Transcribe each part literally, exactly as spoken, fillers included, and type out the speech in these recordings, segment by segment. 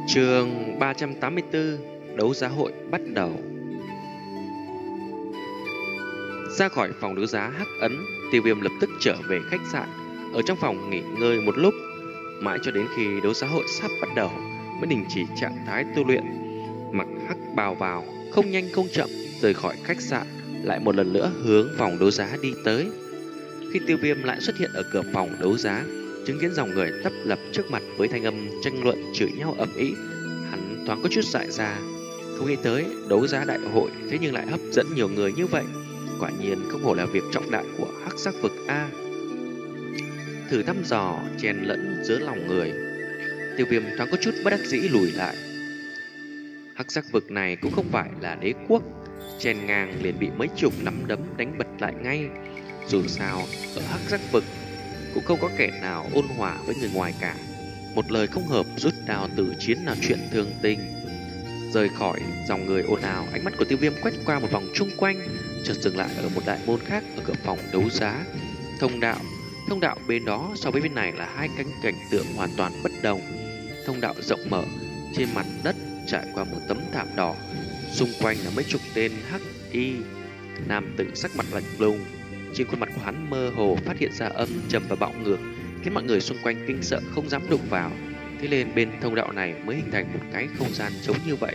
Chương ba trăm tám mươi tư. Đấu giá hội bắt đầu. Ra khỏi phòng đấu giá Hắc Ấn, Tiêu Viêm lập tức trở về khách sạn. Ở trong phòng nghỉ ngơi một lúc, mãi cho đến khi đấu giá hội sắp bắt đầu mới đình chỉ trạng thái tu luyện. Mặc hắc bào vào, không nhanh không chậm rời khỏi khách sạn, lại một lần nữa hướng phòng đấu giá đi tới. Khi Tiêu Viêm lại xuất hiện ở cửa phòng đấu giá, chứng kiến dòng người tấp lập trước mặt với thanh âm tranh luận chửi nhau ầm ĩ, hắn thoáng có chút dại ra. Không nghĩ tới đấu giá đại hội thế nhưng lại hấp dẫn nhiều người như vậy. Quả nhiên không hổ là việc trọng đại của Hắc Sắc Vực a. Thử thăm dò chèn lẫn giữa lòng người, Tiêu Viêm thoáng có chút bất đắc dĩ lùi lại. Hắc Sắc Vực này cũng không phải là đế quốc, chèn ngang liền bị mấy chục nắm đấm đánh bật lại ngay. Dù sao ở Hắc Sắc Vực cũng không có kẻ nào ôn hòa với người ngoài cả. Một lời không hợp rút đao tử chiến là chuyện thường tình. Rời khỏi dòng người ồn ào, ánh mắt của Tiêu Viêm quét qua một vòng chung quanh, chợt dừng lại ở một đại môn khác ở cửa phòng đấu giá. Thông đạo, thông đạo bên đó so với bên này là hai cánh cảnh tượng hoàn toàn bất đồng. Thông đạo rộng mở, trên mặt đất trải qua một tấm thảm đỏ, xung quanh là mấy chục tên hắc y nam tử sắc mặt lạnh lùng. Trên khuôn mặt của hắn mơ hồ phát hiện ra âm trầm và bạo ngược, khiến mọi người xung quanh kinh sợ không dám đụng vào. Thế nên bên thông đạo này mới hình thành một cái không gian trống như vậy.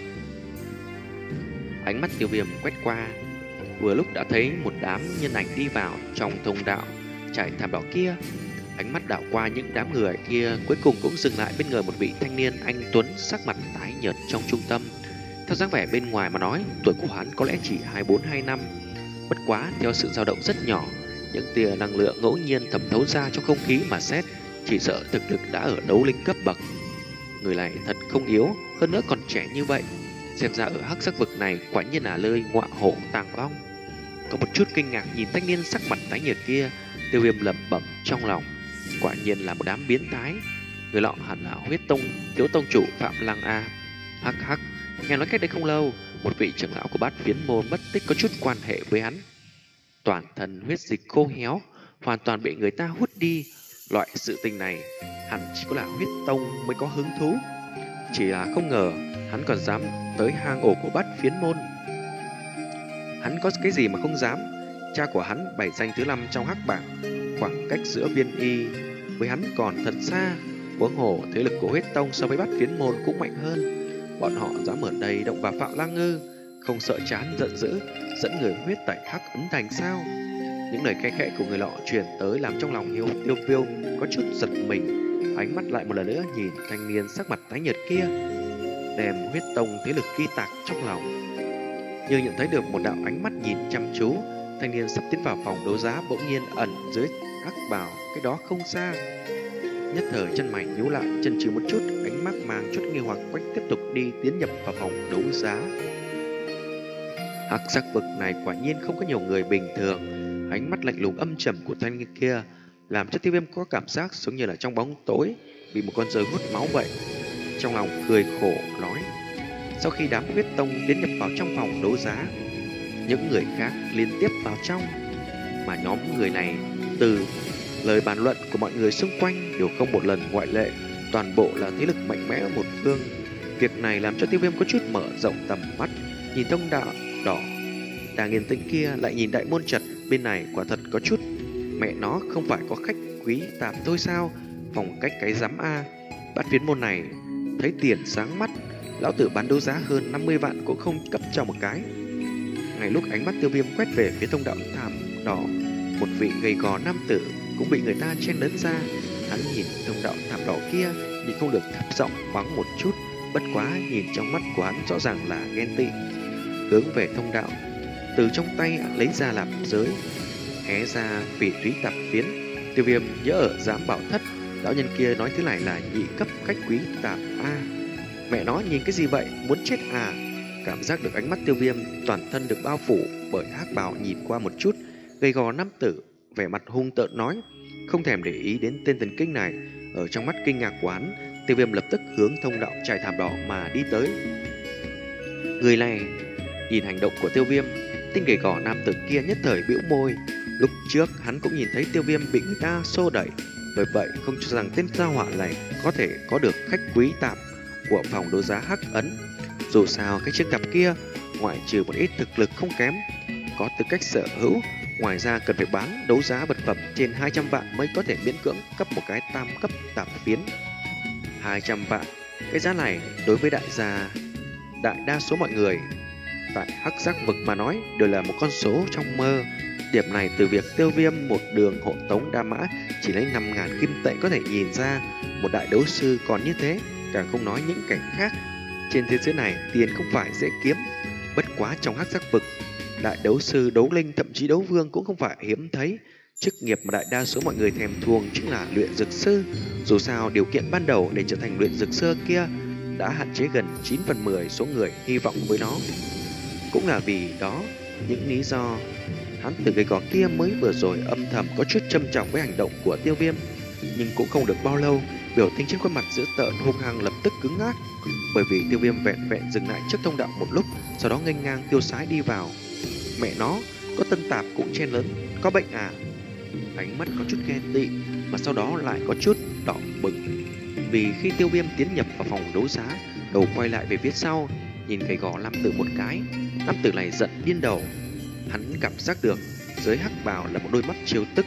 Ánh mắt Tiêu Viêm quét qua, vừa lúc đã thấy một đám nhân ảnh đi vào trong thông đạo trải thảm đỏ kia. Ánh mắt đảo qua những đám người kia, cuối cùng cũng dừng lại bên người một vị thanh niên anh tuấn sắc mặt tái nhợt trong trung tâm. Theo dáng vẻ bên ngoài mà nói, tuổi của hắn có lẽ chỉ hai bốn hai năm. Bất quá theo sự dao động rất nhỏ, những tia năng lượng ngẫu nhiên thẩm thấu ra trong không khí mà xét, chỉ sợ thực lực đã ở đấu linh cấp bậc. Người này thật không yếu, hơn nữa còn trẻ như vậy. Xem ra ở Hắc Sắc Vực này quả nhiên là nơi ngọa hổ tàng long. Có một chút kinh ngạc nhìn thanh niên sắc mặt tái nhợt kia, Tiêu Viêm lẩm bẩm trong lòng, quả nhiên là một đám biến thái. Người lọ hẳn là Huyết Tông thiếu tông chủ Phạm Lăng a. Hắc hắc, nghe nói cách đây không lâu, một vị trưởng lão của Bát Phiến môn mất tích có chút quan hệ với hắn. Toàn thân huyết dịch khô héo, hoàn toàn bị người ta hút đi. Loại sự tình này hẳn chỉ có là Huyết Tông mới có hứng thú. Chỉ là không ngờ hắn còn dám tới hang ổ của Bát Phiến môn. Hắn có cái gì mà không dám? Cha của hắn bảy danh thứ năm trong hắc bảng, khoảng cách giữa Viên Y với hắn còn thật xa. Huống hồ thế lực của Huyết Tông so với Bát Phiến môn cũng mạnh hơn. Bọn họ dám ở đây động vào Phạm Lăng Ngư, không sợ chán giận dữ dẫn người huyết tẩy Hắc Ấn Thành sao? Những lời khe khẽ của người lọ truyền tới làm trong lòng Hiêu Tiêu Viêm có chút giật mình. Ánh mắt lại một lần nữa nhìn thanh niên sắc mặt tái nhợt kia, đem Huyết Tông thế lực ghi tạc trong lòng. Như nhận thấy được một đạo ánh mắt nhìn chăm chú, thanh niên sắp tiến vào phòng đấu giá bỗng nhiên ẩn dưới hắc bào cái đó không xa. Nhất thời chân mày nhíu lại, chần chừ một chút, ánh mắt mang chút nghi hoặc quách tiếp tục đi tiến nhập vào phòng đấu giá. Hắc Sắc Vực này quả nhiên không có nhiều người bình thường. Ánh mắt lạnh lùng âm trầm của thanh niên kia làm cho Tiêu Viêm có cảm giác giống như là trong bóng tối bị một con rơi hút máu vậy. Trong lòng cười khổ nói, sau khi đám Huyết Tông tiến nhập vào trong phòng đấu giá, những người khác liên tiếp vào trong, mà nhóm người này từ lời bàn luận của mọi người xung quanh đều không một lần ngoại lệ, toàn bộ là thế lực mạnh mẽ một phương. Việc này làm cho Tiêu Viêm có chút mở rộng tầm mắt, nhìn thông đạo đỏ đang yên tĩnh kia, lại nhìn đại môn chật bên này, quả thật có chút mẹ nó không phải có khách quý tạm thôi sao? Phòng cách cái rắm a. Bát Phiến môn này thấy tiền sáng mắt, lão tử bán đấu giá hơn năm mươi vạn cũng không cấp cho một cái. Ngay lúc ánh mắt Tiêu Viêm quét về phía thông đạo thảm đỏ, một vị gầy gò nam tử cũng bị người ta chen lấn ra. Hắn nhìn thông đạo thảm đỏ kia, nhưng không được thấp giọng mắng một chút, bất quá nhìn trong mắt của hắn rõ ràng là ghen tị. Hướng về thông đạo, từ trong tay lấy ra làm giới, hé ra phỉ thúy tạp phiến. Tiêu Viêm nhớ ở giám bảo thất, lão nhân kia nói thứ này là nhị cấp khách quý tạp a. Mẹ nó nhìn cái gì vậy, muốn chết à? Cảm giác được ánh mắt Tiêu Viêm, toàn thân được bao phủ bởi hắc bào, nhìn qua một chút, gầy gò nam tử vẻ mặt hung tợn nói, không thèm để ý đến tên thần kinh này. Ở trong mắt kinh ngạc của hắn, Tiêu Viêm lập tức hướng thông đạo trải thảm đỏ mà đi tới. Người này nhìn hành động của Tiêu Viêm, tên gầy gò nam tử kia nhất thời bĩu môi. Lúc trước hắn cũng nhìn thấy Tiêu Viêm bị người ta xô đẩy, bởi vậy không cho rằng tên gia hỏa này có thể có được khách quý tạp. của phòng đấu giá Hắc Ấn. Dù sao cái chiếc cặp kia, ngoại trừ một ít thực lực không kém, có tư cách sở hữu, ngoài ra cần phải bán đấu giá vật phẩm trên hai trăm vạn mới có thể miễn cưỡng cấp một cái tam cấp tạp phiến. hai trăm vạn, cái giá này đối với đại gia, đại đa số mọi người tại Hắc Giác Vực mà nói đều là một con số trong mơ. Điểm này từ việc Tiêu Viêm một đường hộ tống Đa Mã chỉ lấy năm ngàn kim tệ có thể nhìn ra. Một đại đấu sư còn như thế, càng không nói những cảnh khác. Trên thế giới này tiền không phải dễ kiếm. Bất quá trong Hắc Giác Vực, đại đấu sư, đấu linh, thậm chí đấu vương cũng không phải hiếm thấy. Chức nghiệp mà đại đa số mọi người thèm thuồng chính là luyện dược sư. Dù sao điều kiện ban đầu để trở thành luyện dược sư kia đã hạn chế gần chín phần mười số người hy vọng với nó. Cũng là vì đó những lý do hắn từ cái gò kia mới vừa rồi âm thầm có chút châm trọng với hành động của Tiêu Viêm. Nhưng cũng không được bao lâu, biểu tình trên khuôn mặt dữ tợn hung hăng lập tức cứng ngắc, bởi vì Tiêu Viêm vẹn vẹn dừng lại trước thông đạo một lúc, sau đó nghênh ngang tiêu sái đi vào. Mẹ nó, có tân tạp cũng chen lớn, có bệnh à? Ánh mắt có chút ghen tị, mà sau đó lại có chút đỏ bừng. Vì khi Tiêu Viêm tiến nhập vào phòng đấu giá, đầu quay lại về phía sau, nhìn cái gò nam tử một cái, nam tử này giận điên đầu. Hắn cảm giác được dưới hắc bào là một đôi mắt chiêu tức.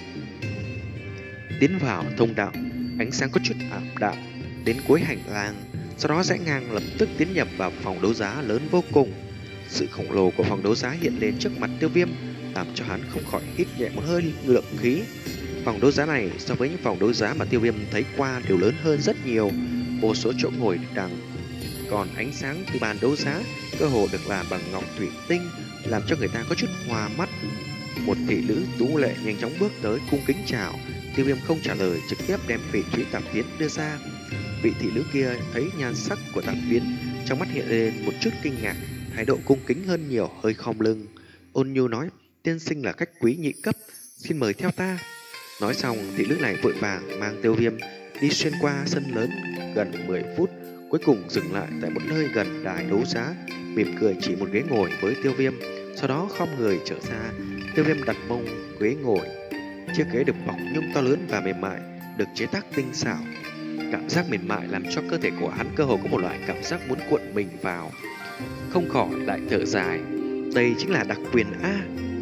Tiến vào thông đạo, ánh sáng có chút ảm đạm, đến cuối hành lang, sau đó rẽ ngang lập tức tiến nhập vào phòng đấu giá lớn vô cùng. Sự khổng lồ của phòng đấu giá hiện lên trước mặt Tiêu Viêm, làm cho hắn không khỏi hít nhẹ một hơi lượng khí. Phòng đấu giá này so với những phòng đấu giá mà Tiêu Viêm thấy qua đều lớn hơn rất nhiều, vô số chỗ ngồi đằng. Còn ánh sáng từ bàn đấu giá cơ hồ được làm bằng ngọc thủy tinh, làm cho người ta có chút hoa mắt. Một thị nữ tú lệ nhanh chóng bước tới cung kính chào. Tiêu Viêm không trả lời, trực tiếp đem phỉ thúy tạp phiến đưa ra. Vị thị nữ kia thấy nhan sắc của tạp phiến, trong mắt hiện lên một chút kinh ngạc, thái độ cung kính hơn nhiều, hơi khom lưng, ôn nhu nói: "Tiên sinh là khách quý nhị cấp, xin mời theo ta." Nói xong, thị nữ này vội vàng mang Tiêu Viêm đi xuyên qua sân lớn gần mười phút, cuối cùng dừng lại tại một nơi gần đài đấu giá, mỉm cười chỉ một ghế ngồi với Tiêu Viêm, sau đó khom người trở ra. Tiêu Viêm đặt mông ghế ngồi. Chiếc ghế được bọc nhung to lớn và mềm mại, được chế tác tinh xảo. Cảm giác mềm mại làm cho cơ thể của hắn cơ hồ có một loại cảm giác muốn cuộn mình vào. Không khỏi lại thở dài, đây chính là đặc quyền A.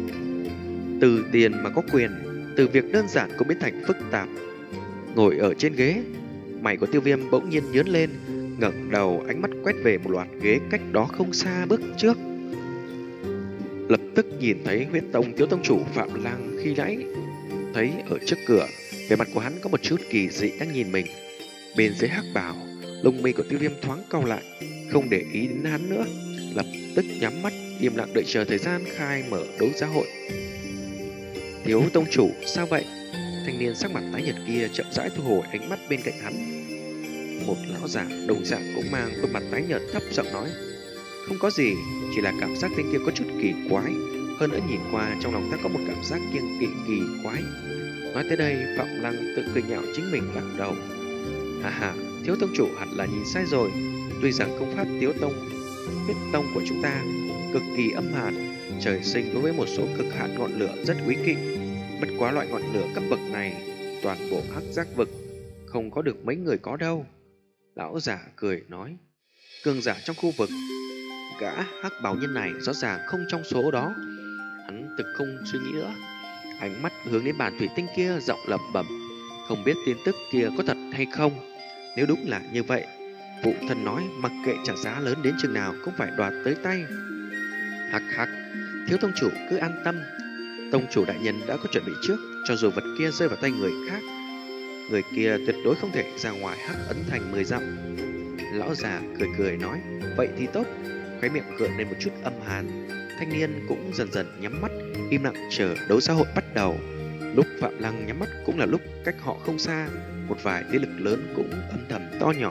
Từ tiền mà có quyền, từ việc đơn giản cũng biến thành phức tạp. Ngồi ở trên ghế, mày của Tiêu Viêm bỗng nhiên nhướng lên, ngẩng đầu ánh mắt quét về một loạt ghế cách đó không xa bước trước. Lập tức nhìn thấy Huyết Tông thiếu tông chủ Phạm Lăng khi nãy thấy ở trước cửa, vẻ mặt của hắn có một chút kỳ dị đang nhìn mình. Bên dưới hắc bào, lông mi của Tiêu Viêm thoáng cau lại, không để ý đến hắn nữa, lập tức nhắm mắt im lặng đợi chờ thời gian khai mở đấu giá hội. Thiếu tông chủ, sao vậy? Thanh niên sắc mặt tái nhợt kia chậm rãi thu hồi ánh mắt bên cạnh hắn. Một lão giả đồng dạng cũng mang khuôn mặt tái nhợt thấp giọng nói: "Không có gì, chỉ là cảm giác tên kia có chút kỳ quái, hơn nữa nhìn qua trong lòng ta có một cảm giác kiêng kỵ kỳ quái." Nói tới đây, Phạm Lăng tự cười nhạo chính mình lắc đầu. "Hà hà, thiếu tông chủ hẳn là nhìn sai rồi. Tuy rằng công pháp Tiếu Tông, Huyết Tông của chúng ta cực kỳ âm hàn, trời sinh đối với một số cực hạn ngọn lửa rất quý kỵ. Bất quá loại ngọn lửa cấp bậc này, toàn bộ Hắc Giác Vực không có được mấy người có đâu." Lão giả cười nói: "Cường giả trong khu vực, gã hắc bào nhân này rõ ràng không trong số đó." Hắn thực không suy nghĩ nữa, ánh mắt hướng đến bàn thủy tinh kia, giọng lẩm bẩm: "Không biết tin tức kia có thật hay không? Nếu đúng là như vậy, phụ thân nói mặc kệ trả giá lớn đến chừng nào cũng phải đoạt tới tay." "Hắc hắc, thiếu tông chủ cứ an tâm, tông chủ đại nhân đã có chuẩn bị trước, cho dù vật kia rơi vào tay người khác, người kia tuyệt đối không thể ra ngoài Hắc Ấn Thành mười dặm." Lão già cười cười nói: "Vậy thì tốt." Khóe miệng gượng lên một chút âm hàn. Thanh niên cũng dần dần nhắm mắt, im lặng chờ đấu giá hội bắt đầu. Lúc Phạm Lăng nhắm mắt cũng là lúc cách họ không xa, một vài thế lực lớn cũng âm thầm to nhỏ.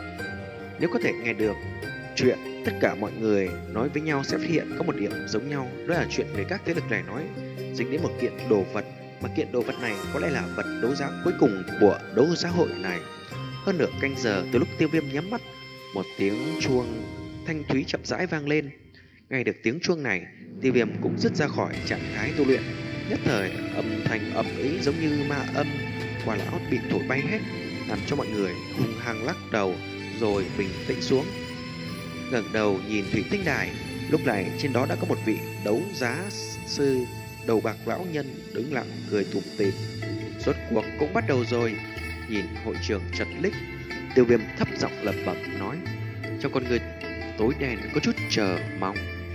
Nếu có thể nghe được chuyện tất cả mọi người nói với nhau sẽ phát hiện có một điểm giống nhau, đó là chuyện về các thế lực này nói dính đến một kiện đồ vật, mà kiện đồ vật này có lẽ là vật đấu giá cuối cùng của đấu giá hội này. Hơn nửa canh giờ từ lúc Tiêu Viêm nhắm mắt, một tiếng chuông thanh thúy chậm rãi vang lên. Nghe được tiếng chuông này, Tiêu Viêm cũng dứt ra khỏi trạng thái tu luyện. Nhất thời âm thanh ầm ĩ giống như ma âm, quả lão bị thổi bay hết, làm cho mọi người hung hăng lắc đầu, rồi bình tĩnh xuống, ngẩng đầu nhìn thủy tinh đài. Lúc này trên đó đã có một vị đấu giá sư đầu bạc lão nhân đứng lặng cười tủm tỉm. Rốt cuộc cũng bắt đầu rồi. Nhìn hội trường chật ních, Tiêu Viêm thấp giọng lẩm bẩm nói, trong con người tối đen có chút chờ mong.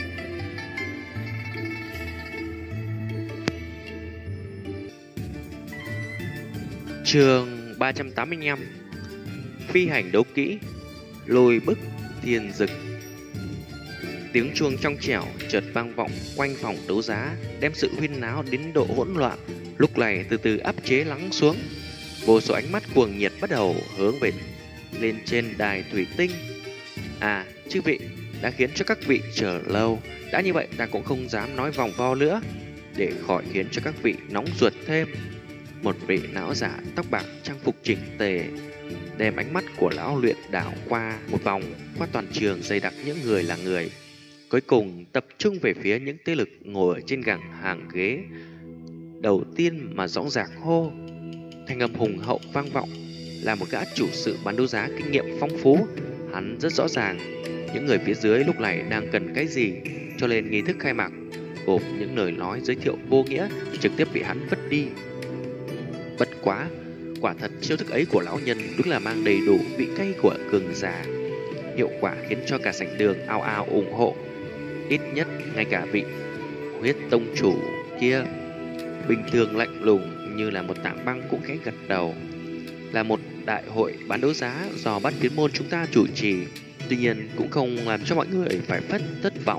Chương ba trăm tám mươi lăm. Phi hành đấu kỹ, lôi bức thiên dực. Tiếng chuông trong trẻo chợt vang vọng quanh phòng đấu giá, đem sự huyên náo đến độ hỗn loạn lúc này từ từ áp chế lắng xuống. Vô số ánh mắt cuồng nhiệt bắt đầu hướng về lên trên đài thủy tinh. À, chư vị, đã khiến cho các vị chờ lâu. Đã như vậy ta cũng không dám nói vòng vo nữa, để khỏi khiến cho các vị nóng ruột thêm. Một vị lão giả tóc bạc trang phục chỉnh tề đem ánh mắt của lão luyện đảo qua một vòng, qua toàn trường dày đặc những người là người, cuối cùng tập trung về phía những thế lực ngồi ở trên gẳng hàng ghế. Đầu tiên mà dõng dạc hô, thanh âm hùng hậu vang vọng, là một gã chủ sự bán đấu giá kinh nghiệm phong phú. Hắn rất rõ ràng những người phía dưới lúc này đang cần cái gì, cho nên nghi thức khai mạc gồm những lời nói giới thiệu vô nghĩa trực tiếp bị hắn vứt đi. Bất quá, quả thật chiêu thức ấy của lão nhân đúng là mang đầy đủ vị cay của cường giả, hiệu quả khiến cho cả sảnh đường ao ao ủng hộ. Ít nhất ngay cả vị huyết tông chủ kia bình thường lạnh lùng như là một tảng băng cũng khẽ gật đầu. Là một đại hội bán đấu giá do Bát Kiến môn chúng ta chủ trì, tuy nhiên cũng không làm cho mọi người phải phất thất vọng.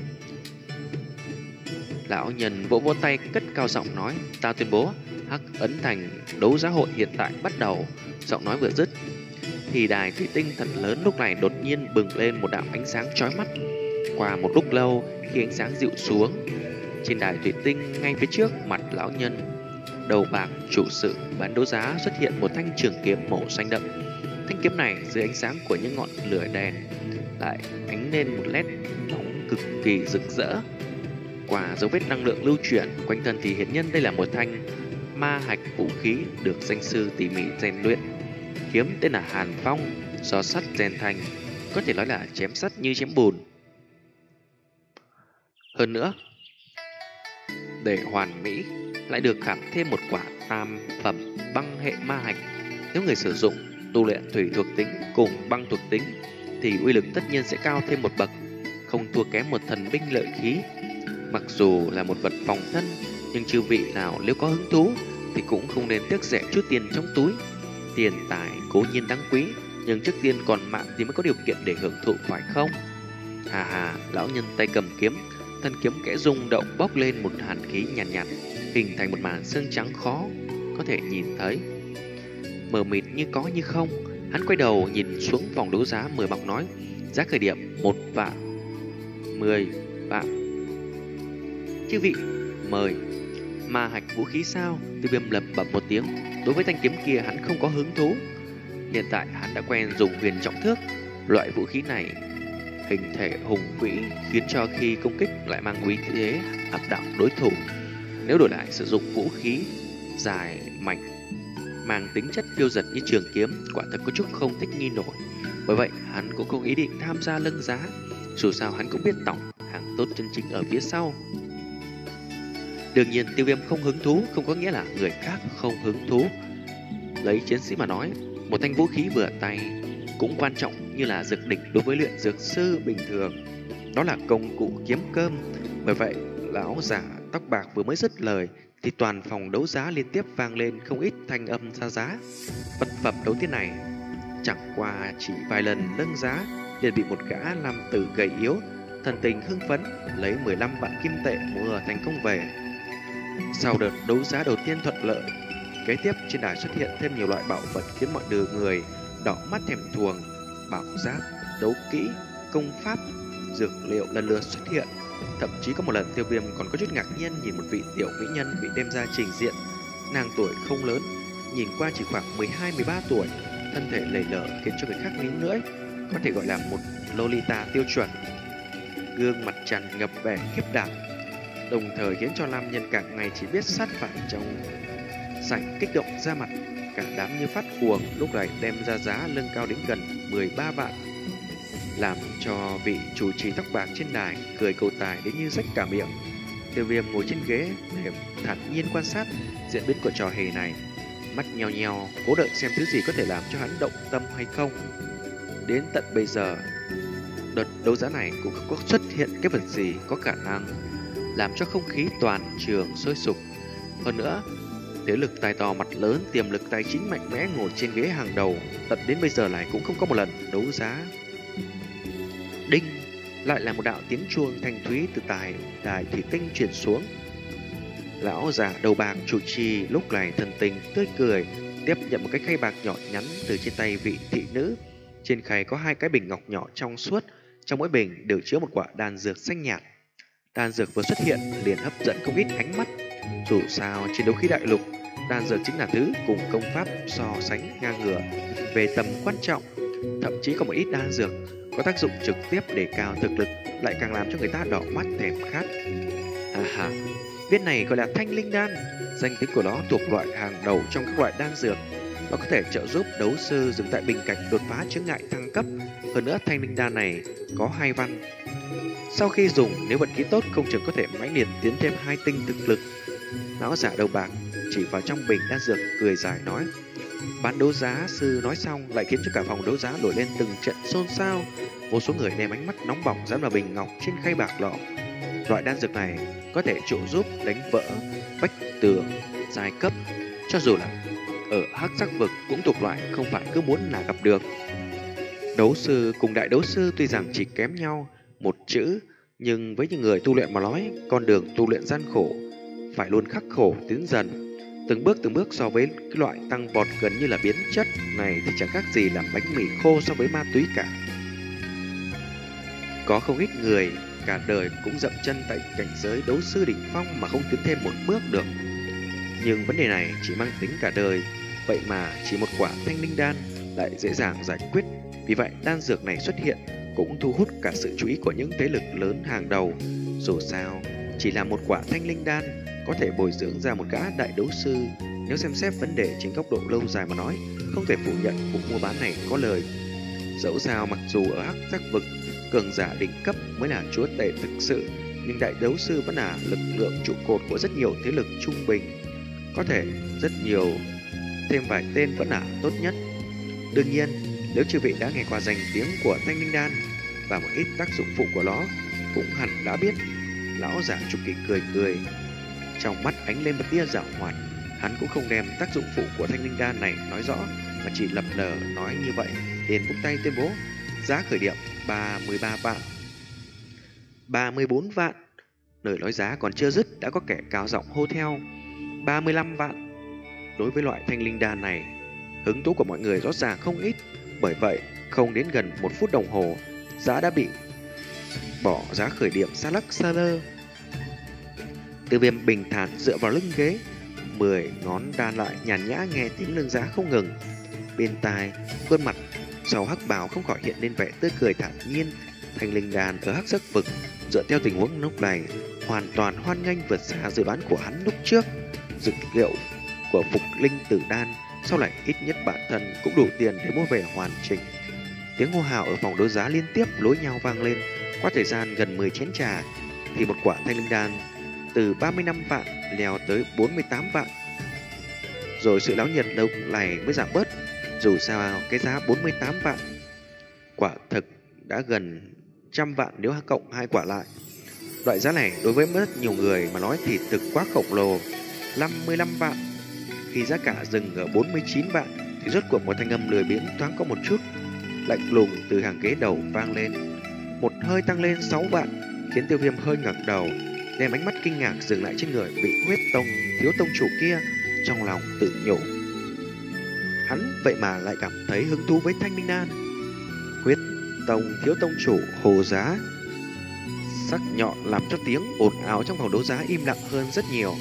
Lão nhân vỗ vỗ tay cất cao giọng nói, ta tuyên bố Hắc Ấn Thành đấu giá hội hiện tại bắt đầu. Giọng nói vừa dứt thì đài thủy tinh thật lớn lúc này đột nhiên bừng lên một đạo ánh sáng chói mắt. Qua một lúc lâu, khi ánh sáng dịu xuống, trên đài thủy tinh ngay phía trước mặt lão nhân đầu bạc chủ sự bán đấu giá xuất hiện một thanh trường kiếm màu xanh đậm. Thanh kiếm này dưới ánh sáng của những ngọn lửa đèn lại ánh lên một nét bóng cực kỳ rực rỡ. Qua dấu vết năng lượng lưu chuyển quanh thân thì hiện nhân đây là một thanh ma hạch vũ khí được danh sư tỉ mỉ rèn luyện. Kiếm tên là Hàn Phong, do sắt rèn thành, có thể nói là chém sắt như chém bùn. Hơn nữa, để hoàn mỹ lại được khảm thêm một quả tam phẩm băng hệ ma hạch. Nếu người sử dụng tu luyện thủy thuộc tính cùng băng thuộc tính thì uy lực tất nhiên sẽ cao thêm một bậc, không thua kém một thần binh lợi khí. Mặc dù là một vật phòng thân, nhưng chư vị nào nếu có hứng thú thì cũng không nên tiếc rẻ chút tiền trong túi. Tiền tài cố nhiên đáng quý, nhưng trước tiên còn mạng thì mới có điều kiện để hưởng thụ, phải không? Hà hà, lão nhân tay cầm kiếm, thân kiếm kẽ rung động bốc lên một hàn khí nhàn nhạt, nhạt, hình thành một màn xương trắng khó có thể nhìn thấy, mờ mịt như có như không. Hắn quay đầu nhìn xuống vòng đấu giá mười bọc nói, giá khởi điểm một vạn, mười vạn. Chư vị mời. Ma hạch vũ khí sao? Tiêu Viêm lẩm bẩm một tiếng. Đối với thanh kiếm kia hắn không có hứng thú. Hiện tại hắn đã quen dùng huyền trọng thước. Loại vũ khí này hình thể hùng vĩ, khiến cho khi công kích lại mang uy thế áp đảo đối thủ. Nếu đổi lại sử dụng vũ khí dài mảnh mang tính chất phiêu dật như trường kiếm, quả thật có chút không thích nghi nổi. Bởi vậy hắn cũng không ý định tham gia lưng giá. Dù sao hắn cũng biết tổng hàng tốt chân chính ở phía sau. Đương nhiên Tiêu Viêm không hứng thú không có nghĩa là người khác không hứng thú. Lấy chiến sĩ mà nói, một thanh vũ khí vừa tay cũng quan trọng như là dược địch đối với luyện dược sư bình thường. Đó là công cụ kiếm cơm. Bởi vậy lão giả tóc bạc vừa mới dứt lời thì toàn phòng đấu giá liên tiếp vang lên không ít thanh âm ra giá. Vật phẩm đấu tiên này chẳng qua chỉ vài lần nâng giá liền bị một gã nam tử gầy yếu thần tình hưng phấn lấy mười lăm vạn kim tệ mua thành công về. Sau đợt đấu giá đầu tiên thuận lợi, kế tiếp trên đài xuất hiện thêm nhiều loại bảo vật khiến mọi đường người đỏ mắt thèm thuồng. Bảo giáp, đấu kỹ, công pháp, dược liệu lần lượt xuất hiện. Thậm chí có một lần Tiêu Viêm còn có chút ngạc nhiên nhìn một vị tiểu mỹ nhân bị đem ra trình diện. Nàng tuổi không lớn, nhìn qua chỉ khoảng mười hai mười ba tuổi, thân thể lầy lở khiến cho người khác níu lưỡi, có thể gọi là một Lolita tiêu chuẩn. Gương mặt tràn ngập vẻ khiếp đảm, đồng thời khiến cho nam nhân cả ngày chỉ biết sát phạt trong sảnh kích động ra mặt. cả đám như phát cuồng, lúc này đem ra giá lưng cao đến gần mười ba vạn, làm cho vị chủ trì tóc bạc trên đài cười cầu tài đến như rách cả miệng. Tiêu Viêm ngồi trên ghế để thản nhiên quan sát diễn biến của trò hề này, mắt nheo nheo cố đợi xem thứ gì có thể làm cho hắn động tâm hay không. Đến tận bây giờ, đợt đấu giá này cũng không có xuất hiện cái vật gì có khả năng làm cho không khí toàn trường sôi sục. Hơn nữa, thế lực tài to mặt lớn, tiềm lực tài chính mạnh mẽ ngồi trên ghế hàng đầu, tận đến bây giờ lại cũng không có một lần đấu giá. Đinh, lại là một đạo tiếng chuông thanh thúy từ tài đài thủy tinh truyền xuống. Lão già đầu bạc chủ trì lúc này thần tình tươi cười, tiếp nhận một cái khay bạc nhỏ nhắn từ trên tay vị thị nữ. Trên khay có hai cái bình ngọc nhỏ trong suốt, trong mỗi bình đều chứa một quả đan dược xanh nhạt. Đan dược vừa xuất hiện liền hấp dẫn không ít ánh mắt. Dù sao trên đấu khí đại lục, đan dược chính là thứ cùng công pháp so sánh ngang ngửa về tầm quan trọng. Thậm chí có một ít đan dược có tác dụng trực tiếp đề cao thực lực, lại càng làm cho người ta đỏ mắt thèm khát. À ha, viên này gọi là thanh linh đan, danh tính của nó thuộc loại hàng đầu trong các loại đan dược. Nó có thể trợ giúp đấu sư dừng tại bình cảnh đột phá chướng ngại thăng cấp. Hơn nữa thanh linh đan này có hai văn, sau khi dùng nếu vận khí tốt không chừng có thể mãnh liệt tiến thêm hai tinh thực lực. Lão giả đầu bạc chỉ vào trong bình đan dược cười dài nói. Bán đấu giá sư nói xong lại khiến cho cả phòng đấu giá nổi lên từng trận xôn xao. Một số người đem ánh mắt nóng bỏng dán vào bình ngọc trên khay bạc lọ. Loại đan dược này có thể trợ giúp đánh vỡ vách tường giai cấp, cho dù là ở hắc sắc vực cũng thuộc loại không phải cứ muốn là gặp được. Đấu sư cùng đại đấu sư tuy rằng chỉ kém nhau một chữ, nhưng với những người tu luyện mà nói, con đường tu luyện gian khổ, phải luôn khắc khổ tiến dần. Từng bước từng bước so với cái loại tăng vọt gần như là biến chất này thì chẳng khác gì là bánh mì khô so với ma túy cả. Có không ít người cả đời cũng dậm chân tại cảnh giới đấu sư đỉnh phong mà không tiến thêm một bước được. Nhưng vấn đề này chỉ mang tính cả đời, vậy mà chỉ một quả thanh linh đan lại dễ dàng giải quyết. Vì vậy đan dược này xuất hiện cũng thu hút cả sự chú ý của những thế lực lớn hàng đầu. Dù sao, chỉ là một quả thanh linh đan có thể bồi dưỡng ra một gã đại đấu sư. Nếu xem xét vấn đề trên góc độ lâu dài mà nói, không thể phủ nhận cuộc mua bán này có lời. Dẫu sao mặc dù ở hắc sắc vực, cường giả đỉnh cấp mới là chúa tể thực sự, nhưng đại đấu sư vẫn là lực lượng trụ cột của rất nhiều thế lực trung bình. Có thể rất nhiều, thêm vài tên vẫn là tốt nhất. Đương nhiên, nếu chư vị đã nghe qua danh tiếng của thanh linh đan và một ít tác dụng phụ của nó, cũng hẳn đã biết. Lão giả Trục Kỳ cười cười, trong mắt ánh lên một tia giảo hoạt. Hắn cũng không đem tác dụng phụ của thanh linh đan này nói rõ, mà chỉ lập lờ nói như vậy, liền vung tay tuyên bố giá khởi điểm ba mươi ba vạn, ba mươi bốn vạn. Lời nói giá còn chưa dứt đã có kẻ cao giọng hô theo ba mươi lăm vạn. Đối với loại thanh linh đan này, hứng thú của mọi người rõ ràng không ít. Bởi vậy, không đến gần một phút đồng hồ, giá đã bị bỏ giá khởi điểm xa lắc xa lơ. Tiêu Viêm bình thản dựa vào lưng ghế, mười ngón đan lại nhàn nhã nghe tiếng lương giá không ngừng. Bên tai, khuôn mặt sau hắc bào không khỏi hiện lên vẻ tươi cười thản nhiên. Thanh linh đan ở hắc sắc vực dựa theo tình huống lúc này hoàn toàn hoan nghênh vượt xa dự đoán của hắn lúc trước. Dược liệu của phục linh tử đan sau này ít nhất bản thân cũng đủ tiền để mua về hoàn chỉnh. Tiếng hô hào ở phòng đấu giá liên tiếp nối nhau vang lên. Qua thời gian gần mười chén trà thì một quả thanh linh đan từ ba mươi lăm vạn leo tới bốn mươi tám vạn. Rồi sự náo nhiệt lúc này mới giảm bớt. Dù sao cái giá bốn mươi tám vạn quả thực đã gần trăm vạn nếu cộng hai quả lại. Loại giá này đối với rất nhiều người mà nói thì thực quá khổng lồ. Năm mươi lăm vạn. Khi giá cả dừng ở bốn mươi chín vạn thì rốt cuộc một thanh âm lười biếng thoáng có một chút lạnh lùng từ hàng ghế đầu vang lên. Một hơi tăng lên sáu vạn, khiến Tiêu Viêm hơi ngẩng đầu, đem ánh mắt kinh ngạc dừng lại trên người bị huyết tông thiếu tông chủ kia, trong lòng tự nhủ. Hắn vậy mà lại cảm thấy hứng thú với thanh linh đan. Huyết tông thiếu tông chủ hồ giá, sắc nhọn làm cho tiếng ồn ào trong phòng đấu giá im lặng hơn rất nhiều.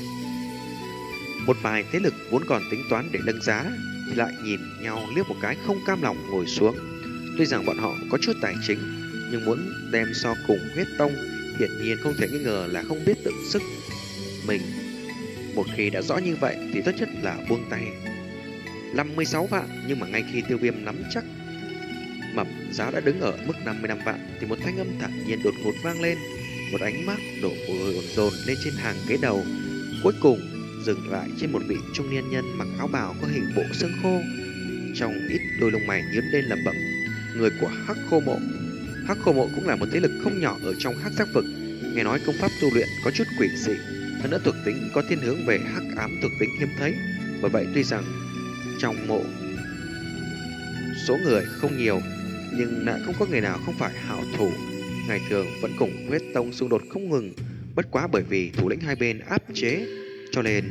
Một vài thế lực vốn còn tính toán để nâng giá thì lại nhìn nhau liếc một cái không cam lòng ngồi xuống. Tuy rằng bọn họ có chút tài chính, nhưng muốn đem so cùng huyết tông hiển nhiên không thể nghi ngờ là không biết tự sức mình. Một khi đã rõ như vậy thì tốt nhất là buông tay. năm mươi sáu vạn. Nhưng mà ngay khi Tiêu Viêm nắm chắc mập giá đã đứng ở mức năm mươi lăm vạn thì một thanh âm thản nhiên đột ngột vang lên. Một ánh mắt đổ dồn dồn lên trên hàng ghế đầu, cuối cùng dừng lại trên một vị trung niên nhân mặc áo bào có hình bộ xương khô. Trong ít đôi lông mày nhướng lên lẩm bẩm: người của Hắc Khô Mộ. Hắc Khô Mộ cũng là một thế lực không nhỏ ở trong Hắc Giác Vực. Nghe nói công pháp tu luyện có chút quỷ dị, hơn nữa thuộc tính có thiên hướng về hắc ám, thuộc tính hiếm thấy. Bởi vậy tuy rằng trong mộ số người không nhiều, nhưng lại không có người nào không phải hảo thủ. Ngày thường vẫn cùng huyết tông xung đột không ngừng, bất quá bởi vì thủ lĩnh hai bên áp chế, cho nên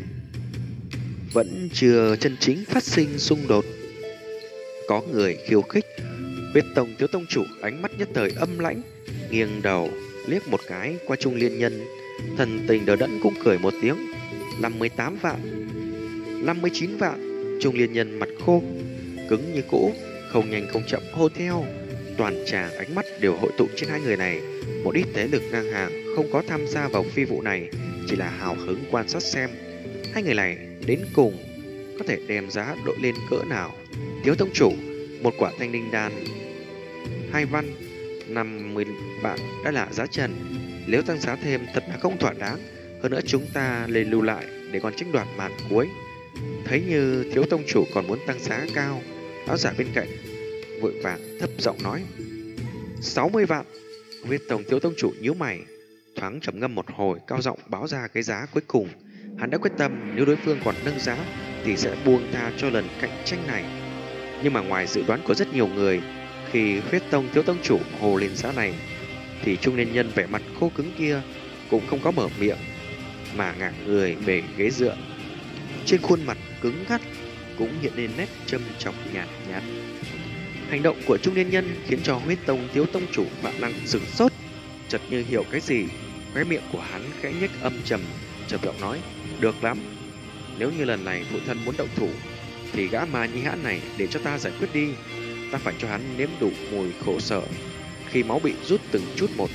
vẫn chưa chân chính phát sinh xung đột. Có người khiêu khích. Huyết tông thiếu tông chủ ánh mắt nhất thời âm lãnh, nghiêng đầu liếc một cái qua Trung Liên Nhân, thần tình đờ đẫn cũng cười một tiếng. Năm mươi tám vạn, năm mươi chín vạn. Trung Liên Nhân mặt khô cứng như cũ, không nhanh không chậm hô theo. Toàn tràng ánh mắt đều hội tụ trên hai người này. Một ít thế lực ngang hàng không có tham gia vào phi vụ này, chỉ là hào hứng quan sát xem hai người này đến cùng có thể đem giá đội lên cỡ nào. Thiếu tông chủ, một quả thanh linh đan hai văn năm mươi vạn đã là giá trần, nếu tăng giá thêm thật là không thỏa đáng. Hơn nữa chúng ta lên lưu lại để còn tranh đoạt màn cuối. Thấy như thiếu tông chủ còn muốn tăng giá cao, lão giả bên cạnh vội vàng thấp giọng nói: sáu mươi vạn. Huyết tông thiếu tông chủ nhíu mày, thoáng trầm ngâm một hồi, cao giọng báo ra cái giá cuối cùng. Hắn đã quyết tâm nếu đối phương còn nâng giá thì sẽ buông tha cho lần cạnh tranh này. Nhưng mà ngoài dự đoán của rất nhiều người, khi huyết tông thiếu tông chủ hồ lên giá này thì trung niên nhân vẻ mặt khô cứng kia cũng không có mở miệng, mà ngả người về ghế dựa. Trên khuôn mặt cứng ngắt cũng hiện lên nét châm chọc nhạt nhạt. Hành động của trung niên nhân khiến cho huyết tông thiếu tông chủ Vạn Lăng sửng sốt, chợt như hiểu cái gì, khóe miệng của hắn khẽ nhếch âm trầm, chợt giọng nói: được lắm, nếu như lần này phụ thân muốn động thủ thì gã ma nhi hãn này để cho ta giải quyết đi. Ta phải cho hắn nếm đủ mùi khổ sở khi máu bị rút từng chút một.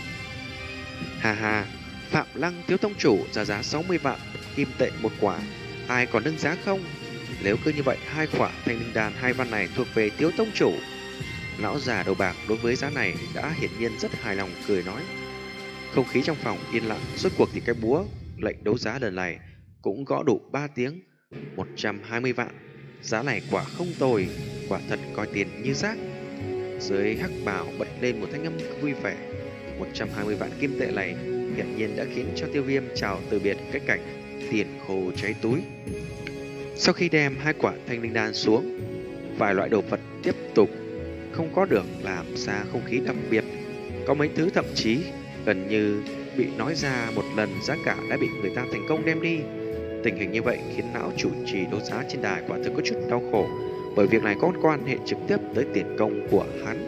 Hà hà, Phạm Lăng thiếu tông chủ ra giá sáu mươi vạn kim tệ một quả, ai còn nâng giá không? Nếu cứ như vậy, hai quả thanh linh đan hai văn này thuộc về thiếu tông chủ. Lão già đầu bạc đối với giá này đã hiển nhiên rất hài lòng, cười nói. Không khí trong phòng yên lặng. Rốt cuộc thì cái búa lệnh đấu giá lần này cũng gõ đủ ba tiếng. Một trăm hai mươi vạn. Giá này quả không tồi, quả thật coi tiền như rác. Dưới hắc bào bật lên một thanh âm vui vẻ. Một trăm hai mươi vạn kim tệ này hiển nhiên đã khiến cho Tiêu Viêm chào từ biệt cái cảnh tiền khô cháy túi. Sau khi đem hai quả thanh linh đan xuống, vài loại đồ vật tiếp tục không có được làm ra không khí đặc biệt. Có mấy thứ thậm chí gần như bị nói ra một lần, giá cả đã bị người ta thành công đem đi. Tình hình như vậy khiến lão chủ trì đấu giá trên đài quả thực có chút đau khổ, bởi việc này có quan hệ trực tiếp tới tiền công của hắn.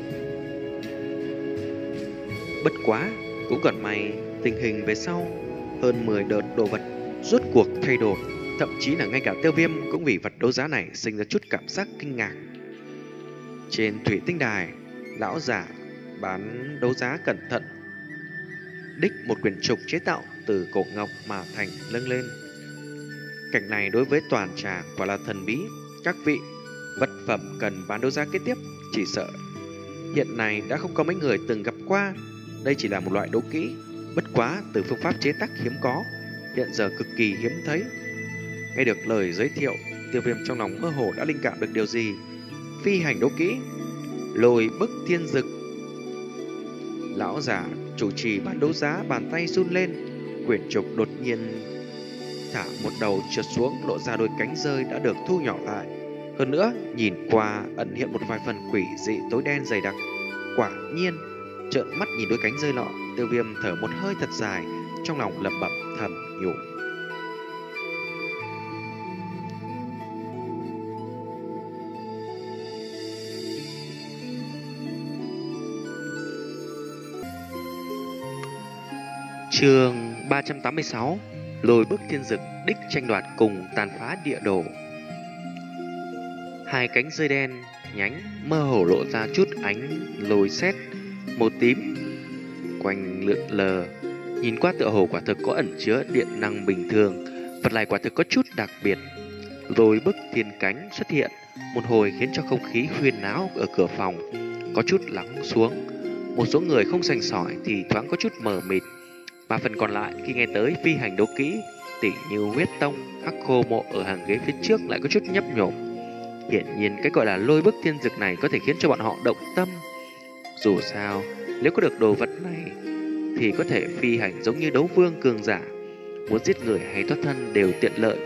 Bất quá, cũng còn may tình hình về sau hơn mười đợt đồ vật rốt cuộc thay đổi. Thậm chí là ngay cả Tiêu Viêm cũng vì vật đấu giá này sinh ra chút cảm giác kinh ngạc. Trên thủy tinh đài, lão giả bán đấu giá cẩn thận đích một quyển trục chế tạo từ cổ ngọc mà thành nâng lên. Cảnh này đối với toàn tràng quả là thần bí. Các vị, vật phẩm cần bán đấu giá kế tiếp chỉ sợ hiện nay đã không có mấy người từng gặp qua. Đây chỉ là một loại đấu kỹ, bất quá từ phương pháp chế tác hiếm có, hiện giờ cực kỳ hiếm thấy. Nghe được lời giới thiệu, Tiêu Viêm trong lòng mơ hồ đã linh cảm được điều gì. Phi hành đấu kỹ, lôi bức thiên dực. Lão giả chủ trì bán đấu giá bàn tay run lên, quyển trục đột nhiên thả một đầu trượt xuống, lộ ra đôi cánh rơi đã được thu nhỏ lại. Hơn nữa, nhìn qua ẩn hiện một vài phần quỷ dị tối đen dày đặc. Quả nhiên, trợn mắt nhìn đôi cánh rơi lọ, Tiêu Viêm thở một hơi thật dài, trong lòng lẩm bẩm thầm nhủ. Chương ba trăm tám mươi sáu. Lôi bức thiên dực đích tranh đoạt cùng tàn phá địa đồ. Hai cánh rơi đen nhánh mơ hồ lộ ra chút ánh lôi sét màu tím quanh lượn lờ, nhìn qua tựa hồ quả thực có ẩn chứa điện năng bình thường. Vật này quả thực có chút đặc biệt. Rồi bức thiên cánh xuất hiện một hồi khiến cho không khí huyên náo ở cửa phòng có chút lắng xuống. Một số người không sành sỏi thì thoáng có chút mờ mịt, mà phần còn lại khi nghe tới phi hành đấu kỹ tỉ như huyết tông, hắc khô mộ ở hàng ghế phía trước lại có chút nhấp nhổm. Hiển nhiên cái gọi là lôi bức thiên dực này có thể khiến cho bọn họ động tâm. Dù sao, nếu có được đồ vật này thì có thể phi hành giống như đấu vương cường giả, muốn giết người hay thoát thân đều tiện lợi.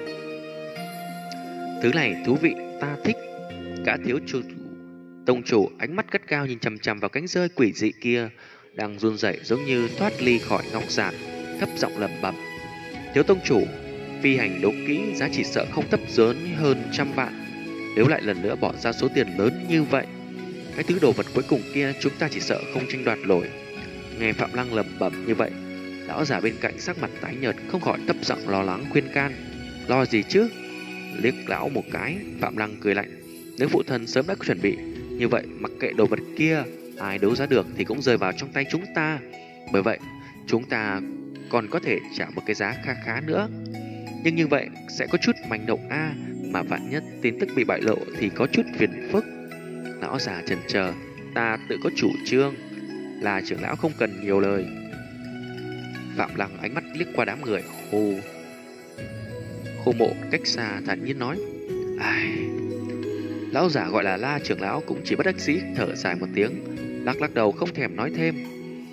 Thứ này thú vị, ta thích. Cả thiếu chủ tông chủ ánh mắt cất cao nhìn chằm chằm vào cánh rơi quỷ dị kia đang run rẩy giống như thoát ly khỏi ngọc giản, thấp giọng lẩm bẩm: thiếu tông chủ, phi hành đấu kỹ giá trị sợ không thấp lớn hơn trăm vạn. Nếu lại lần nữa bỏ ra số tiền lớn như vậy, cái thứ đồ vật cuối cùng kia chúng ta chỉ sợ không tranh đoạt nổi. Nghe Phạm Lăng lẩm bẩm như vậy, lão giả bên cạnh sắc mặt tái nhợt không khỏi thấp giọng lo lắng khuyên can: lo gì chứ? Liếc lão một cái, Phạm Lăng cười lạnh: nếu phụ thân sớm đã chuẩn bị như vậy, mặc kệ đồ vật kia ai đấu giá được thì cũng rơi vào trong tay chúng ta. Bởi vậy chúng ta còn có thể trả một cái giá khá khá nữa. Nhưng như vậy sẽ có chút manh động a, à, mà vạn nhất tin tức bị bại lộ thì có chút phiền phức. Lão già chần chờ: ta tự có chủ trương, là trưởng lão không cần nhiều lời. Phạm Lăng ánh mắt liếc qua đám người khô khô mộ cách xa thản nhiên nói: ai... Lão giả gọi là La trưởng lão cũng chỉ bất đắc dĩ thở dài một tiếng, lắc lắc đầu không thèm nói thêm.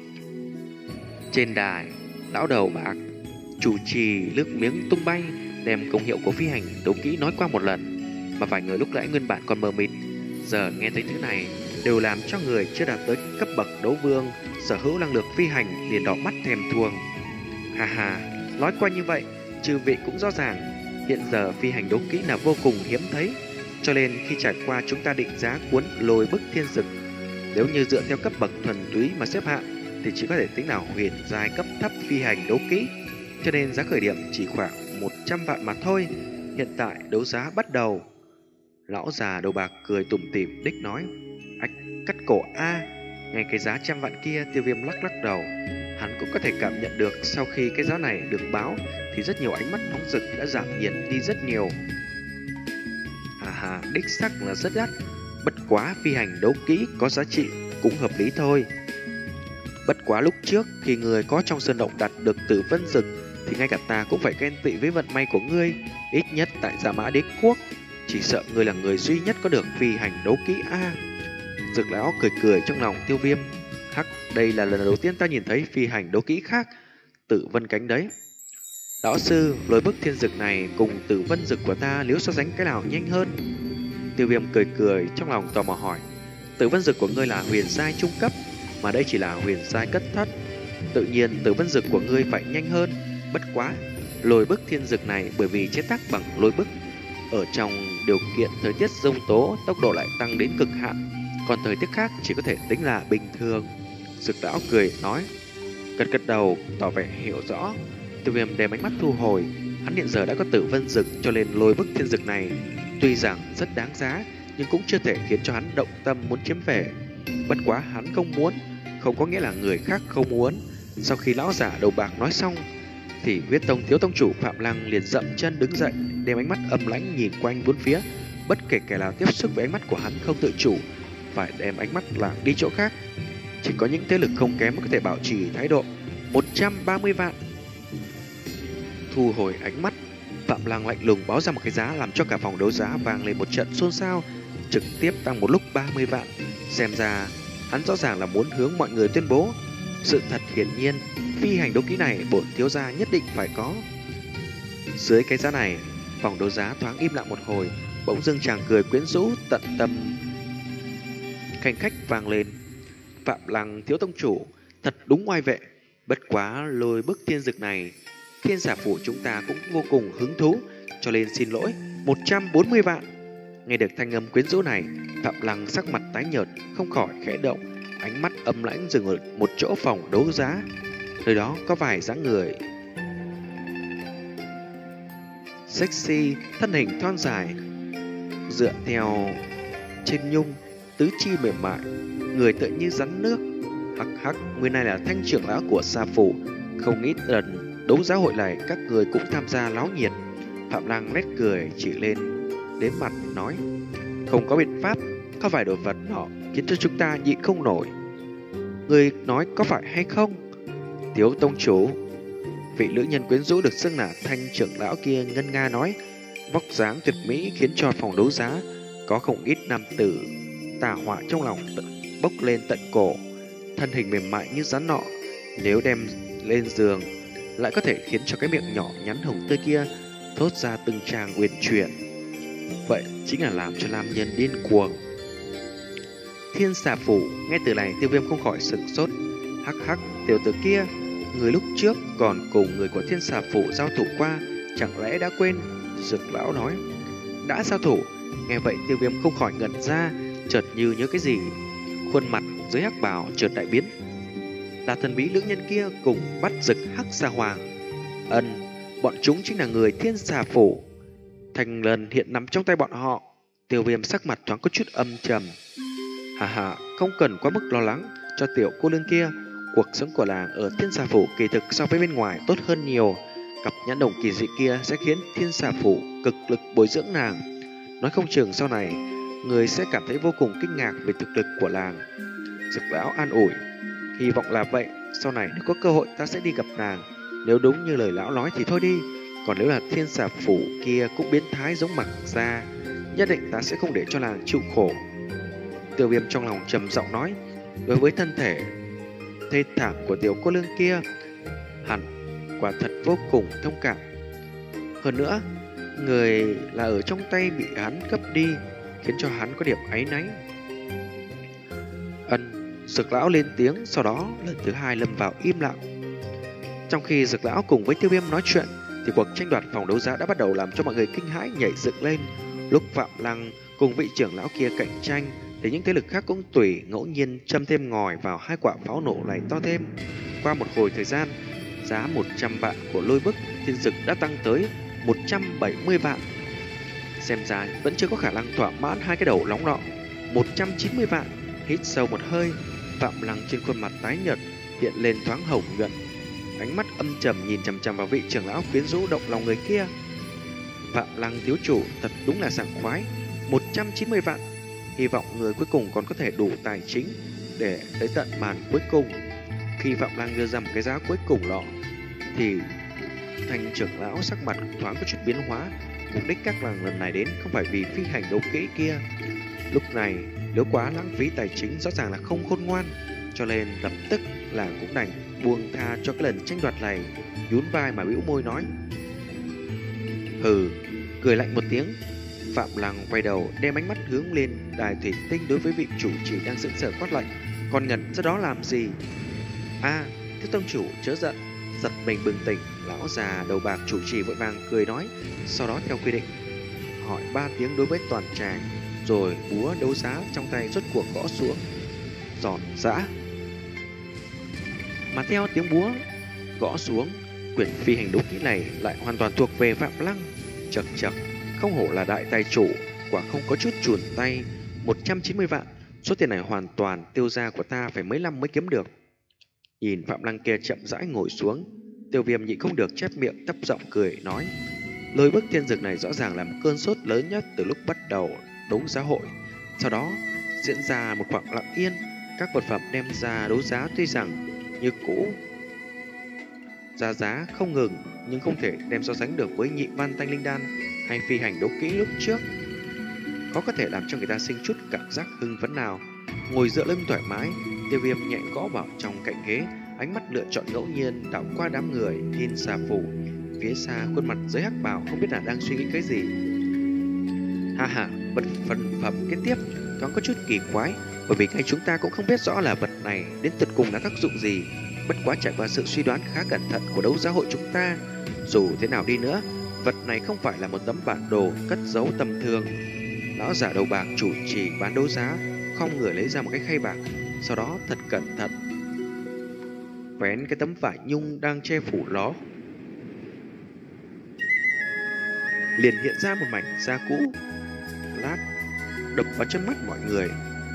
Trên đài, lão đầu bạc chủ trì nước miếng tung bay, đem công hiệu của phi hành đấu kỹ nói qua một lần, mà vài người lúc nãy nguyên bản còn mờ mịt, giờ nghe thấy thứ này đều làm cho người chưa đạt tới cấp bậc đấu vương sở hữu năng lực phi hành liền đỏ mắt thèm thuồng. Hà hà, nói qua như vậy, chư vị cũng rõ ràng, hiện giờ phi hành đấu kỹ là vô cùng hiếm thấy, cho nên khi trải qua chúng ta định giá cuốn lôi bức thiên dực. Nếu như dựa theo cấp bậc thuần túy mà xếp hạng thì chỉ có thể tính là huyền giai cấp thấp phi hành đấu kỹ, cho nên giá khởi điểm chỉ khoảng một trăm vạn mà thôi. Hiện tại đấu giá bắt đầu. Lão già đầu bạc cười tủm tỉm đích nói: ách, cắt cổ a. Ngay cái giá trăm vạn kia, Tiêu Viêm lắc lắc đầu. Hắn cũng có thể cảm nhận được sau khi cái giá này được báo thì rất nhiều ánh mắt nóng rực đã giảm nhiệt đi rất nhiều. À hà, đích xác là rất đắt. Bất quá phi hành đấu kỹ có giá trị cũng hợp lý thôi. Bất quá lúc trước khi người có trong sơn động đạt được Tử Vân Dực thì ngay cả ta cũng phải ghen tị với vận may của ngươi. Ít nhất tại Dạ Mã Đế Quốc, chỉ sợ ngươi là người duy nhất có được phi hành đấu kỹ a. À, Dực lão cười cười trong lòng Tiêu Viêm: hắc, đây là lần đầu tiên ta nhìn thấy phi hành đấu kỹ khác, Tử Vân cánh đấy. Lão sư, lôi bức thiên dực này cùng Tử Vân Dực của ta nếu so sánh cái nào nhanh hơn? Tiêu Viêm cười cười trong lòng tò mò hỏi: Tử Vân Dực của ngươi là huyền giai trung cấp, mà đây chỉ là huyền giai cấp thất, tự nhiên Tử Vân Dực của ngươi phải nhanh hơn. Bất quá lôi bức thiên dực này bởi vì chế tác bằng lôi bức, ở trong điều kiện thời tiết giông tố tốc độ lại tăng đến cực hạn, còn thời tiết khác chỉ có thể tính là bình thường. Dực lão cười nói, gật gật đầu tỏ vẻ hiểu rõ. Tiêu Viêm đem ánh mắt thu hồi, hắn hiện giờ đã có Tử Vân Dực, cho nên lôi bức thiên dực này tuy rằng rất đáng giá nhưng cũng chưa thể khiến cho hắn động tâm muốn chiếm về. Bất quá hắn không muốn không có nghĩa là người khác không muốn. Sau khi lão giả đầu bạc nói xong thì huyết tông thiếu tông chủ Phạm Lăng liền dậm chân đứng dậy, đem ánh mắt âm lãnh nhìn quanh bốn phía. Bất kể kẻ nào tiếp xúc với ánh mắt của hắn không tự chủ phải đem ánh mắt lạc đi chỗ khác. Chỉ có những thế lực không kém mới có thể bảo trì thái độ. Một trăm ba mươi vạn. Thu hồi ánh mắt, Phạm Lăng lạnh lùng báo ra một cái giá làm cho cả phòng đấu giá vang lên một trận xôn xao, trực tiếp tăng một lúc ba mươi vạn. Xem ra hắn rõ ràng là muốn hướng mọi người tuyên bố sự thật. Hiển nhiên phi hành đấu kỹ này bổn thiếu gia nhất định phải có. Dưới cái giá này, phòng đấu giá thoáng im lặng một hồi, bỗng dưng chàng cười quyến rũ tận tâm khanh khách vang lên. Phạm Lăng thiếu tông chủ thật đúng oai vệ. Bất quá lôi bức thiên dực này thiên giả phủ chúng ta cũng vô cùng hứng thú, cho nên xin lỗi, một trăm bốn mươi vạn. Nghe được thanh âm quyến rũ này, Phạm Lăng sắc mặt tái nhợt không khỏi khẽ động, ánh mắt âm lãnh dừng ở một chỗ phòng đấu giá. Nơi đó có vài dáng người sexy, thân hình thon dài, dựa theo trên nhung, tứ chi mềm mại, người tựa như rắn nước. Hắc hắc, người này là thanh trưởng lão của Sa phủ, không ít lần đấu giá hội này các người cũng tham gia náo nhiệt. Phạm Lăng nét cười chỉ lên đến mặt nói: "Không có biện pháp, có vài đồ vật nọ khiến cho chúng ta nhịn không nổi." "Người nói có phải hay không?" "Tiếu tông chủ." Vị nữ nhân quyến rũ được xưng là Thanh trưởng lão kia ngân nga nói, vóc dáng tuyệt mỹ khiến cho phòng đấu giá có không ít nam tử tà họa trong lòng tận, bốc lên tận cổ. Thân hình mềm mại như rắn nọ, nếu đem lên giường lại có thể khiến cho cái miệng nhỏ nhắn hồng tươi kia thốt ra từng tràng uyển chuyển. Vậy chính là làm cho nam nhân điên cuồng. Thiên xà phủ. Nghe từ này, Tiêu Viêm không khỏi sửng sốt. Hắc hắc, tiểu tử kia, người lúc trước còn cùng người của Thiên xà phủ giao thủ qua, chẳng lẽ đã quên? Dực lão nói. Đã giao thủ? Nghe vậy Tiêu Viêm không khỏi ngẩn ra, chợt như nhớ cái gì. Khuôn mặt dưới hắc bào chợt đại biến. Là thần bí nữ nhân kia cùng bắt Dực Hắc Xà Hoàng. Ân, bọn chúng chính là người Thiên xà phủ. Thành lần hiện nằm trong tay bọn họ. Tiêu Viêm sắc mặt thoáng có chút âm trầm. Hà hà, không cần quá mức lo lắng cho tiểu cô nương kia. Cuộc sống của làng ở Thiên xà phủ kỳ thực so với bên ngoài tốt hơn nhiều. Cặp nhãn đồng kỳ dị kia sẽ khiến Thiên xà phủ cực lực bồi dưỡng nàng. Nói không chừng sau này người sẽ cảm thấy vô cùng kinh ngạc về thực lực của làng. Dực lão an ủi. Hy vọng là vậy. Sau này nếu có cơ hội ta sẽ đi gặp nàng. Nếu đúng như lời lão nói thì thôi đi. Còn nếu là Thiên xà phủ kia cũng biến thái giống Mặc Gia, nhất định ta sẽ không để cho nàng chịu khổ. Tiêu Viêm trong lòng trầm giọng nói. Đối với thân thể thê thảm của tiểu cô nương kia, hẳn quả thật vô cùng thông cảm. Hơn nữa, người là ở trong tay bị hắn cướp đi, khiến cho hắn có điểm áy náy. Ân. Dực lão lên tiếng, sau đó lần thứ hai lâm vào im lặng. Trong khi Dực lão cùng với Tiêu Viêm nói chuyện, thì cuộc tranh đoạt phòng đấu giá đã bắt đầu làm cho mọi người kinh hãi nhảy dựng lên. Lúc Phạm Lăng cùng vị trưởng lão kia cạnh tranh, thì những thế lực khác cũng tùy ngẫu nhiên châm thêm ngòi vào hai quả pháo nổ này to thêm. Qua một hồi thời gian, giá một trăm vạn của lôi bức thiên dực đã tăng tới một trăm bảy mươi vạn. Xem ra vẫn chưa có khả năng thỏa mãn hai cái đầu nóng nọ. một trăm chín mươi vạn. Hít sâu một hơi, Phạm Lăng trên khuôn mặt tái nhợt hiện lên thoáng hồng nhuận, ánh mắt âm trầm nhìn chằm chằm vào vị trưởng lão quyến rũ động lòng người kia. Phạm Lăng thiếu chủ thật đúng là sảng khoái. Một trăm chín mươi vạn. Hy vọng người cuối cùng còn có thể đủ tài chính để tới tận màn cuối cùng. Khi Phạm Lăng đưa ra một cái giá cuối cùng lọ, thì Thanh trưởng lão sắc mặt thoáng có chút biến hóa. Mục đích các làng lần này đến không phải vì phi hành đấu kỹ kia. Lúc này nếu quá lãng phí tài chính rõ ràng là không khôn ngoan, cho nên lập tức là cũng đành buông tha cho cái lần tranh đoạt này. Nhún vai mà bĩu môi nói. Hừ. Cười lạnh một tiếng, Phạm Lăng quay đầu đem ánh mắt hướng lên đài thủy tinh đối với vị chủ trì đang sững sờ quát lạnh. Còn ngẩn ra đó làm gì? A, à, Thiếu tông chủ chớ giận. Giật mình bừng tỉnh, lão già đầu bạc chủ trì vội vàng cười nói, sau đó theo quy định hỏi ba tiếng đối với toàn tràng, rồi búa đấu giá trong tay rốt cuộc gõ xuống. Giòn giã. Mà theo tiếng búa gõ xuống, quyển phi hành đấu kỹ này lại hoàn toàn thuộc về Phạm Lăng. Chậc chậc, không hổ là đại tài chủ, quả không có chút chùn tay. Một trăm chín mươi vạn, số tiền này hoàn toàn tiêu gia của ta phải mấy năm mới kiếm được. Nhìn Phạm Lăng kia chậm rãi ngồi xuống, Tiêu Viêm nhịn không được chép miệng thấp giọng cười nói. Lôi bức thiên dực này rõ ràng là một cơn sốt lớn nhất từ lúc bắt đầu đấu giá hội. Sau đó diễn ra một khoảng lặng yên. Các vật phẩm đem ra đấu giá tuy rằng như cũ giá giá không ngừng, nhưng không thể đem so sánh được với nhị văn thanh linh đan hay phi hành đấu kỹ lúc trước. Có có thể làm cho người ta sinh chút cảm giác hưng phấn nào. Ngồi dựa lưng thoải mái, Tiêu Viêm nhẹ gõ vào trong cạnh ghế, ánh mắt lựa chọn ngẫu nhiên đảo qua đám người Thiên xà phủ. Phía xa khuôn mặt dưới hắc bào không biết là đang suy nghĩ cái gì. Ha ha, vật phần phẩm kế tiếp thoáng có chút kỳ quái, bởi vì ngay chúng ta cũng không biết rõ là vật này đến tận cùng là tác dụng gì. Bất quá trải qua sự suy đoán khá cẩn thận của đấu giá hội chúng ta, dù thế nào đi nữa, vật này không phải là một tấm bản đồ cất giấu tầm thường. Lão giả đầu bạc chủ trì bán đấu giá không người lấy ra một cái khay bạc, sau đó thật cẩn thận vén cái tấm vải nhung đang che phủ ló, liền hiện ra một mảnh da cũ lát đập vào chân mắt mọi người.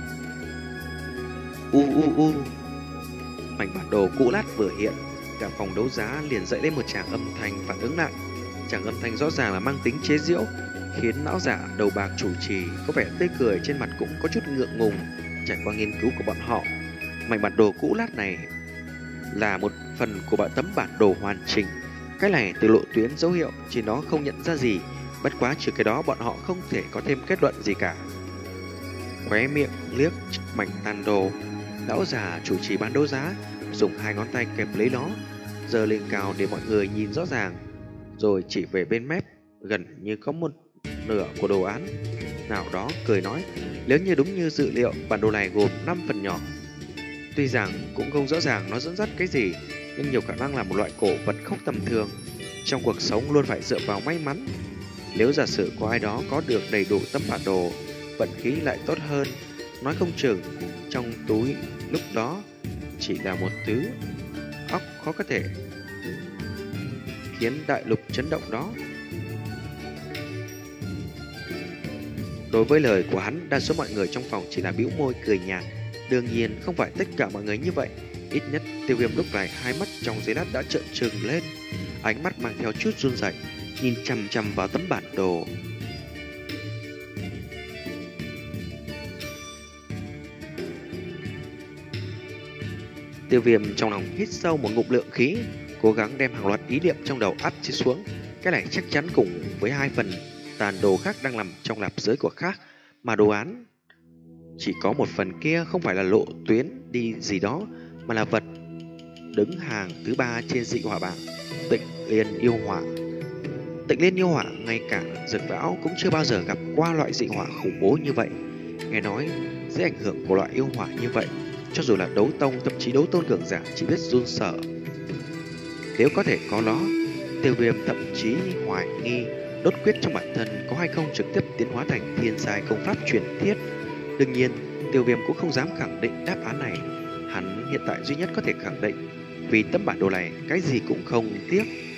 U u u. Mảnh bản đồ cũ lát vừa hiện, cả phòng đấu giá liền dậy lên một tràng âm thanh phản ứng lại. Tràng âm thanh rõ ràng là mang tính chế giễu. khiến lão giả đầu bạc chủ trì có vẻ tươi cười, trên mặt cũng có chút ngượng ngùng. Trải qua nghiên cứu của bọn họ, mảnh bản đồ cũ lát này là một phần của bản tấm bản đồ hoàn chỉnh. Cái này từ lộ tuyến dấu hiệu chỉ nó không nhận ra gì, bất quá trừ cái đó bọn họ không thể có thêm kết luận gì cả. Khóe miệng liếc mảnh tàn đồ, lão già chủ trì bán đấu giá dùng hai ngón tay kẹp lấy nó, giơ lên cao để mọi người nhìn rõ ràng, rồi chỉ về bên mép gần như có một nửa của đồ án nào đó, cười nói: nếu như đúng như dự liệu, bản đồ này gồm năm phần nhỏ. Tuy rằng cũng không rõ ràng nó dẫn dắt cái gì, nhưng nhiều khả năng là một loại cổ vật không tầm thường. Trong cuộc sống luôn phải dựa vào may mắn. Nếu giả sử có ai đó có được đầy đủ tấm bản đồ, vận khí lại tốt hơn, nói không chừng trong túi lúc đó chỉ là một thứ óc khó có thể khiến đại lục chấn động đó. Đối với lời của hắn, đa số mọi người trong phòng chỉ là bĩu môi cười nhạt. Đương nhiên không phải tất cả mọi người như vậy. Ít nhất Tiêu Viêm lúc này hai mắt trong giây lát đã trợn trừng lên, ánh mắt mang theo chút run rẩy, nhìn chằm chằm vào tấm bản đồ. Tiêu Viêm trong lòng hít sâu một ngụm lượng khí, cố gắng đem hàng loạt ý niệm trong đầu áp chế xuống. Cái này chắc chắn cùng với hai phần tàn đồ khác đang nằm trong lạp giới của khác, mà đồ án chỉ có một phần kia không phải là lộ tuyến đi gì đó, mà là vật đứng hàng thứ ba trên dị hỏa bảng, Tịnh Liên yêu hỏa. Tịnh Liên yêu hỏa ngay cả Dực Lão cũng chưa bao giờ gặp qua loại dị hỏa khủng bố như vậy. Nghe nói dưới ảnh hưởng của loại yêu hỏa như vậy, cho dù là đấu tông, thậm chí đấu tôn cường giả chỉ biết run sợ. Nếu có thể có nó, Tiêu Viêm thậm chí hoài nghi đốt quyết trong bản thân có hay không trực tiếp tiến hóa thành thiên giai công pháp truyền thiết. Đương nhiên, Tiêu Viêm cũng không dám khẳng định đáp án này. Hắn hiện tại duy nhất có thể khẳng định, vì tấm bản đồ này cái gì cũng không tiếc.